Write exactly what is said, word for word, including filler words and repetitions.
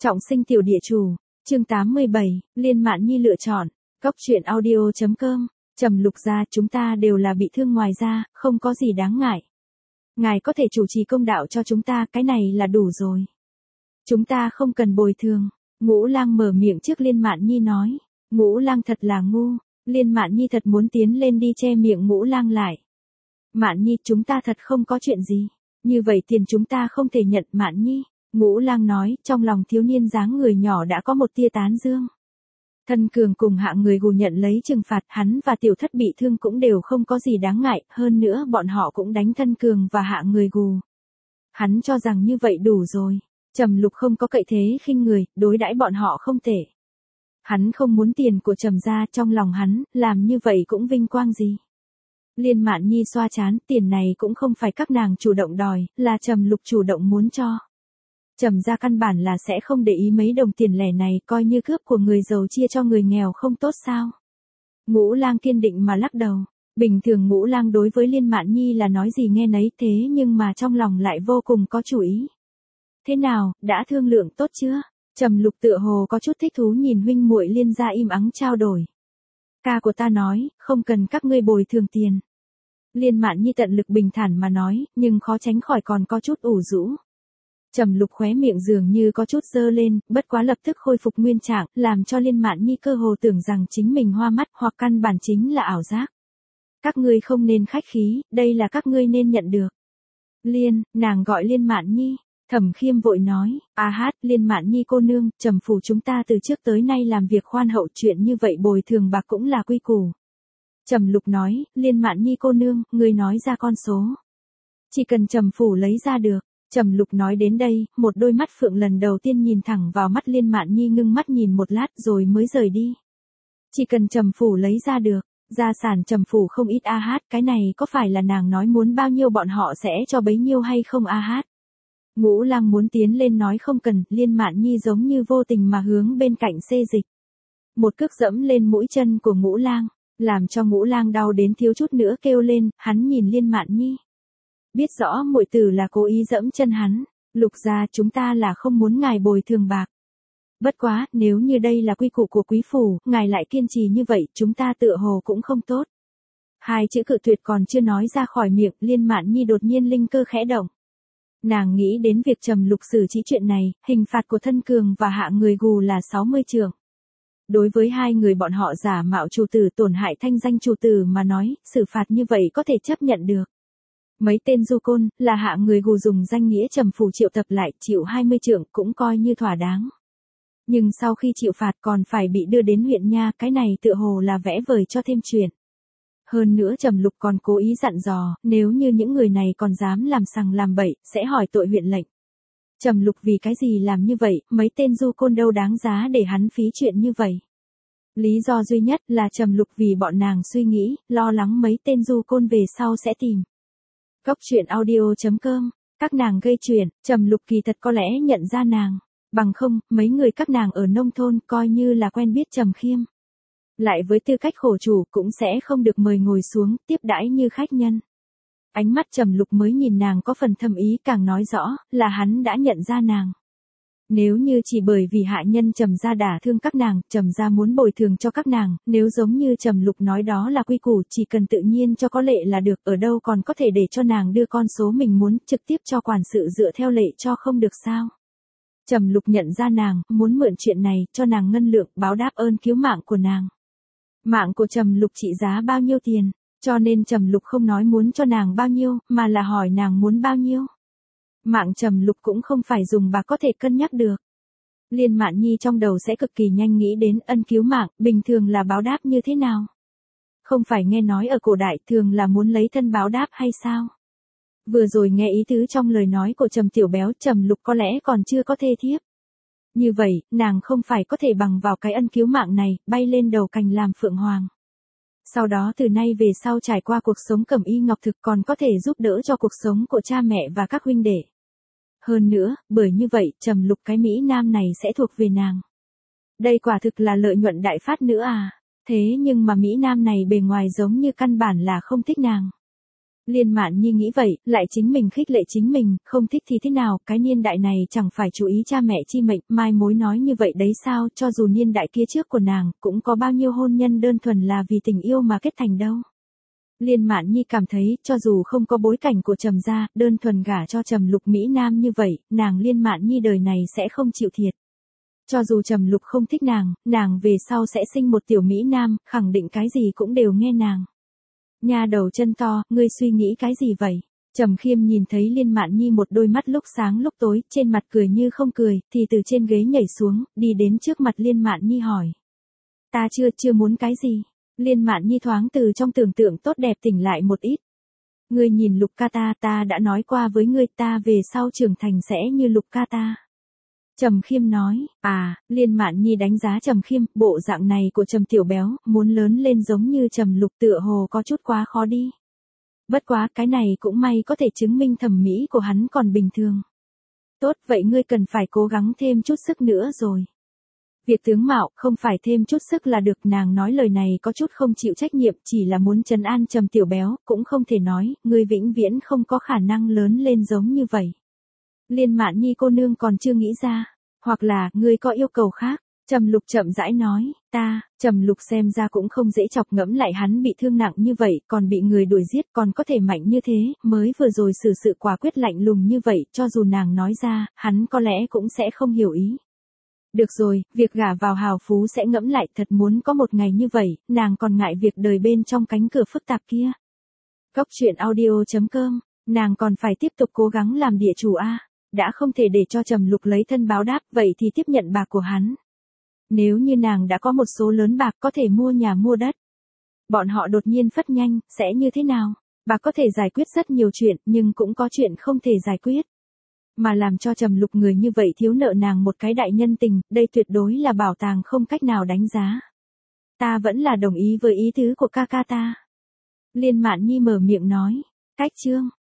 Trọng sinh tiểu địa chủ, chương tám mươi bảy, Liên Mạn Nhi lựa chọn, Cốc truyện audio chấm com, Trầm Lục gia chúng ta đều là bị thương ngoài da, không có gì đáng ngại. Ngài có thể chủ trì công đạo cho chúng ta, cái này là đủ rồi. Chúng ta không cần bồi thường. Ngũ Lang mở miệng trước Liên Mạn Nhi nói. Ngũ Lang thật là ngu, Liên Mạn Nhi thật muốn tiến lên đi che miệng Ngũ Lang lại. Mạn Nhi, chúng ta thật không có chuyện gì. Như vậy tiền chúng ta không thể nhận. Mạn Nhi, Ngũ Lang nói, trong lòng thiếu niên dáng người nhỏ đã có một tia tán dương. Thân cường cùng hạ người gù nhận lấy trừng phạt, hắn và tiểu thất bị thương cũng đều không có gì đáng ngại, hơn nữa bọn họ cũng đánh thân cường và hạ người gù. Hắn cho rằng như vậy đủ rồi. Trầm Lục không có cậy thế khinh người, đối đãi bọn họ không tệ. Hắn không muốn tiền của Trầm gia, trong lòng hắn, làm như vậy cũng vinh quang gì. Liên Mạn Nhi xoa chán, tiền này cũng không phải các nàng chủ động đòi, là Trầm Lục chủ động muốn cho. Trầm gia căn bản là sẽ không để ý mấy đồng tiền lẻ này, coi như cướp của người giàu chia cho người nghèo không tốt sao. Ngũ Lang kiên định mà lắc đầu. Bình thường Ngũ Lang đối với Liên Mạn Nhi là nói gì nghe nấy, thế nhưng mà trong lòng lại vô cùng có chủ ý. Thế nào, đã thương lượng tốt chưa? Trầm Lục tựa hồ có chút thích thú nhìn huynh muội Liên gia im ắng trao đổi. Ca của ta nói, không cần các ngươi bồi thường tiền. Liên Mạn Nhi tận lực bình thản mà nói, nhưng khó tránh khỏi còn có chút ủ rũ. Trầm Lục khóe miệng dường như có chút dơ lên, bất quá lập tức khôi phục nguyên trạng, làm cho Liên Mạn Nhi cơ hồ tưởng rằng chính mình hoa mắt, hoặc căn bản chính là ảo giác. Các ngươi không nên khách khí, đây là các ngươi nên nhận được. Liên, nàng gọi Liên Mạn Nhi. Thẩm Khiêm vội nói, a hát, Liên Mạn Nhi cô nương, Trầm phủ chúng ta từ trước tới nay làm việc khoan hậu, chuyện như vậy bồi thường bạc cũng là quy củ. Trầm Lục nói, Liên Mạn Nhi cô nương, ngươi nói ra con số. Chỉ cần Trầm phủ lấy ra được. Trầm Lục nói đến đây, một đôi mắt phượng lần đầu tiên nhìn thẳng vào mắt Liên Mạn Nhi, ngưng mắt nhìn một lát rồi mới rời đi. Chỉ cần Trầm phủ lấy ra được, gia sản Trầm phủ không ít a hát, cái này có phải là nàng nói muốn bao nhiêu bọn họ sẽ cho bấy nhiêu hay không a hát? Ngũ Lang muốn tiến lên nói không cần, Liên Mạn Nhi giống như vô tình mà hướng bên cạnh xê dịch. Một cước dẫm lên mũi chân của Ngũ Lang, làm cho Ngũ Lang đau đến thiếu chút nữa kêu lên, hắn nhìn Liên Mạn Nhi. Biết rõ muội tử là cố ý dẫm chân hắn, Lục gia chúng ta là không muốn ngài bồi thường bạc. Bất quá, nếu như đây là quy củ của quý phủ, ngài lại kiên trì như vậy, chúng ta tựa hồ cũng không tốt. Hai chữ cự tuyệt còn chưa nói ra khỏi miệng, Liên Mạn Nhi đột nhiên linh cơ khẽ động. Nàng nghĩ đến việc Trầm Lục xử trí chuyện này, hình phạt của thân cường và hạ người gù là sáu mươi trượng. Đối với hai người bọn họ giả mạo chủ tử tổn hại thanh danh chủ tử mà nói, xử phạt như vậy có thể chấp nhận được. Mấy tên du côn, là hạ người gù dùng danh nghĩa Trầm phủ triệu tập lại, chịu hai mươi trượng cũng coi như thỏa đáng. Nhưng sau khi chịu phạt còn phải bị đưa đến huyện nha, cái này tựa hồ là vẽ vời cho thêm chuyện. Hơn nữa Trầm Lục còn cố ý dặn dò, nếu như những người này còn dám làm sằng làm bậy, sẽ hỏi tội huyện lệnh. Trầm Lục vì cái gì làm như vậy, mấy tên du côn đâu đáng giá để hắn phí chuyện như vậy. Lý do duy nhất là Trầm Lục vì bọn nàng suy nghĩ, lo lắng mấy tên du côn về sau sẽ tìm. Cốc truyện audio chấm com, các nàng gây chuyện, Trầm Lục kỳ thật có lẽ nhận ra nàng. Bằng không, mấy người các nàng ở nông thôn coi như là quen biết Trầm Khiêm. Lại với tư cách khổ chủ cũng sẽ không được mời ngồi xuống, tiếp đãi như khách nhân. Ánh mắt Trầm Lục mới nhìn nàng có phần thâm ý, càng nói rõ, là hắn đã nhận ra nàng. Nếu như chỉ bởi vì hạ nhân Trầm gia đả thương các nàng, Trầm gia muốn bồi thường cho các nàng, nếu giống như Trầm Lục nói đó là quy củ, chỉ cần tự nhiên cho có lệ là được, ở đâu còn có thể để cho nàng đưa con số mình muốn, trực tiếp cho quản sự dựa theo lệ cho không được sao. Trầm Lục nhận ra nàng, muốn mượn chuyện này, cho nàng ngân lượng, báo đáp ơn cứu mạng của nàng. Mạng của Trầm Lục trị giá bao nhiêu tiền, cho nên Trầm Lục không nói muốn cho nàng bao nhiêu, mà là hỏi nàng muốn bao nhiêu. Mạng Trầm Lục cũng không phải dùng bạc có thể cân nhắc được. Liên Mạn Nhi trong đầu sẽ cực kỳ nhanh nghĩ đến ân cứu mạng, bình thường là báo đáp như thế nào. Không phải nghe nói ở cổ đại thường là muốn lấy thân báo đáp hay sao? Vừa rồi nghe ý tứ trong lời nói của Trầm Tiểu Béo, Trầm Lục có lẽ còn chưa có thê thiếp. Như vậy, nàng không phải có thể bằng vào cái ân cứu mạng này, bay lên đầu cành làm phượng hoàng. Sau đó từ nay về sau trải qua cuộc sống cẩm y ngọc thực còn có thể giúp đỡ cho cuộc sống của cha mẹ và các huynh đệ. Hơn nữa, bởi như vậy, Trầm Lục cái Mỹ Nam này sẽ thuộc về nàng. Đây quả thực là lợi nhuận đại phát nữa à. Thế nhưng mà Mỹ Nam này bề ngoài giống như căn bản là không thích nàng. Liên Mạn Nhi nghĩ vậy, lại chính mình khích lệ chính mình, không thích thì thế nào, cái niên đại này chẳng phải chú ý cha mẹ chi mệnh, mai mối nói như vậy đấy sao, cho dù niên đại kia trước của nàng, cũng có bao nhiêu hôn nhân đơn thuần là vì tình yêu mà kết thành đâu. Liên Mạn Nhi cảm thấy, cho dù không có bối cảnh của Trầm gia, đơn thuần gả cho Trầm Lục Mỹ Nam như vậy, nàng Liên Mạn Nhi đời này sẽ không chịu thiệt. Cho dù Trầm Lục không thích nàng, nàng về sau sẽ sinh một tiểu Mỹ Nam, khẳng định cái gì cũng đều nghe nàng. Nha đầu chân to, ngươi suy nghĩ cái gì vậy? Trầm Khiêm nhìn thấy Liên Mạn Nhi một đôi mắt lúc sáng lúc tối, trên mặt cười như không cười, thì từ trên ghế nhảy xuống, đi đến trước mặt Liên Mạn Nhi hỏi. Ta chưa, chưa muốn cái gì? Liên Mạn Nhi thoáng từ trong tưởng tượng tốt đẹp tỉnh lại một ít. Ngươi nhìn Lục ca ta, ta đã nói qua với ngươi, ta về sau trưởng thành sẽ như Lục ca ta. Trầm Khiêm nói, à, Liên Mạn Nhi đánh giá Trầm Khiêm, bộ dạng này của Trầm Tiểu Béo, muốn lớn lên giống như Trầm Lục tựa hồ có chút quá khó đi. Bất quá, cái này cũng may có thể chứng minh thẩm mỹ của hắn còn bình thường. Tốt, vậy ngươi cần phải cố gắng thêm chút sức nữa rồi. Việc tướng mạo, không phải thêm chút sức là được, nàng nói lời này có chút không chịu trách nhiệm, chỉ là muốn trấn an Trầm Tiểu Béo, cũng không thể nói, ngươi vĩnh viễn không có khả năng lớn lên giống như vậy. Liên Mạn Nhi cô nương còn chưa nghĩ ra, hoặc là, ngươi có yêu cầu khác. Trầm Lục chậm rãi nói, ta, Trầm Lục xem ra cũng không dễ chọc, ngẫm lại hắn bị thương nặng như vậy, còn bị người đuổi giết, còn có thể mạnh như thế, mới vừa rồi xử sự quả quyết lạnh lùng như vậy, cho dù nàng nói ra, hắn có lẽ cũng sẽ không hiểu ý. Được rồi, việc gả vào hào phú sẽ ngẫm lại, thật muốn có một ngày như vậy, nàng còn ngại việc đời bên trong cánh cửa phức tạp kia. Góc truyện audio chấm com, nàng còn phải tiếp tục cố gắng làm địa chủ a. Đã không thể để cho Trầm Lục lấy thân báo đáp, vậy thì tiếp nhận bạc của hắn. Nếu như nàng đã có một số lớn bạc có thể mua nhà mua đất. Bọn họ đột nhiên phất nhanh, sẽ như thế nào? Bạc có thể giải quyết rất nhiều chuyện, nhưng cũng có chuyện không thể giải quyết. Mà làm cho Trầm Lục người như vậy thiếu nợ nàng một cái đại nhân tình, đây tuyệt đối là bảo tàng không cách nào đánh giá. Ta vẫn là đồng ý với ý tứ của ca ca ta. Liên Mạn Nhi mở miệng nói, cách chương.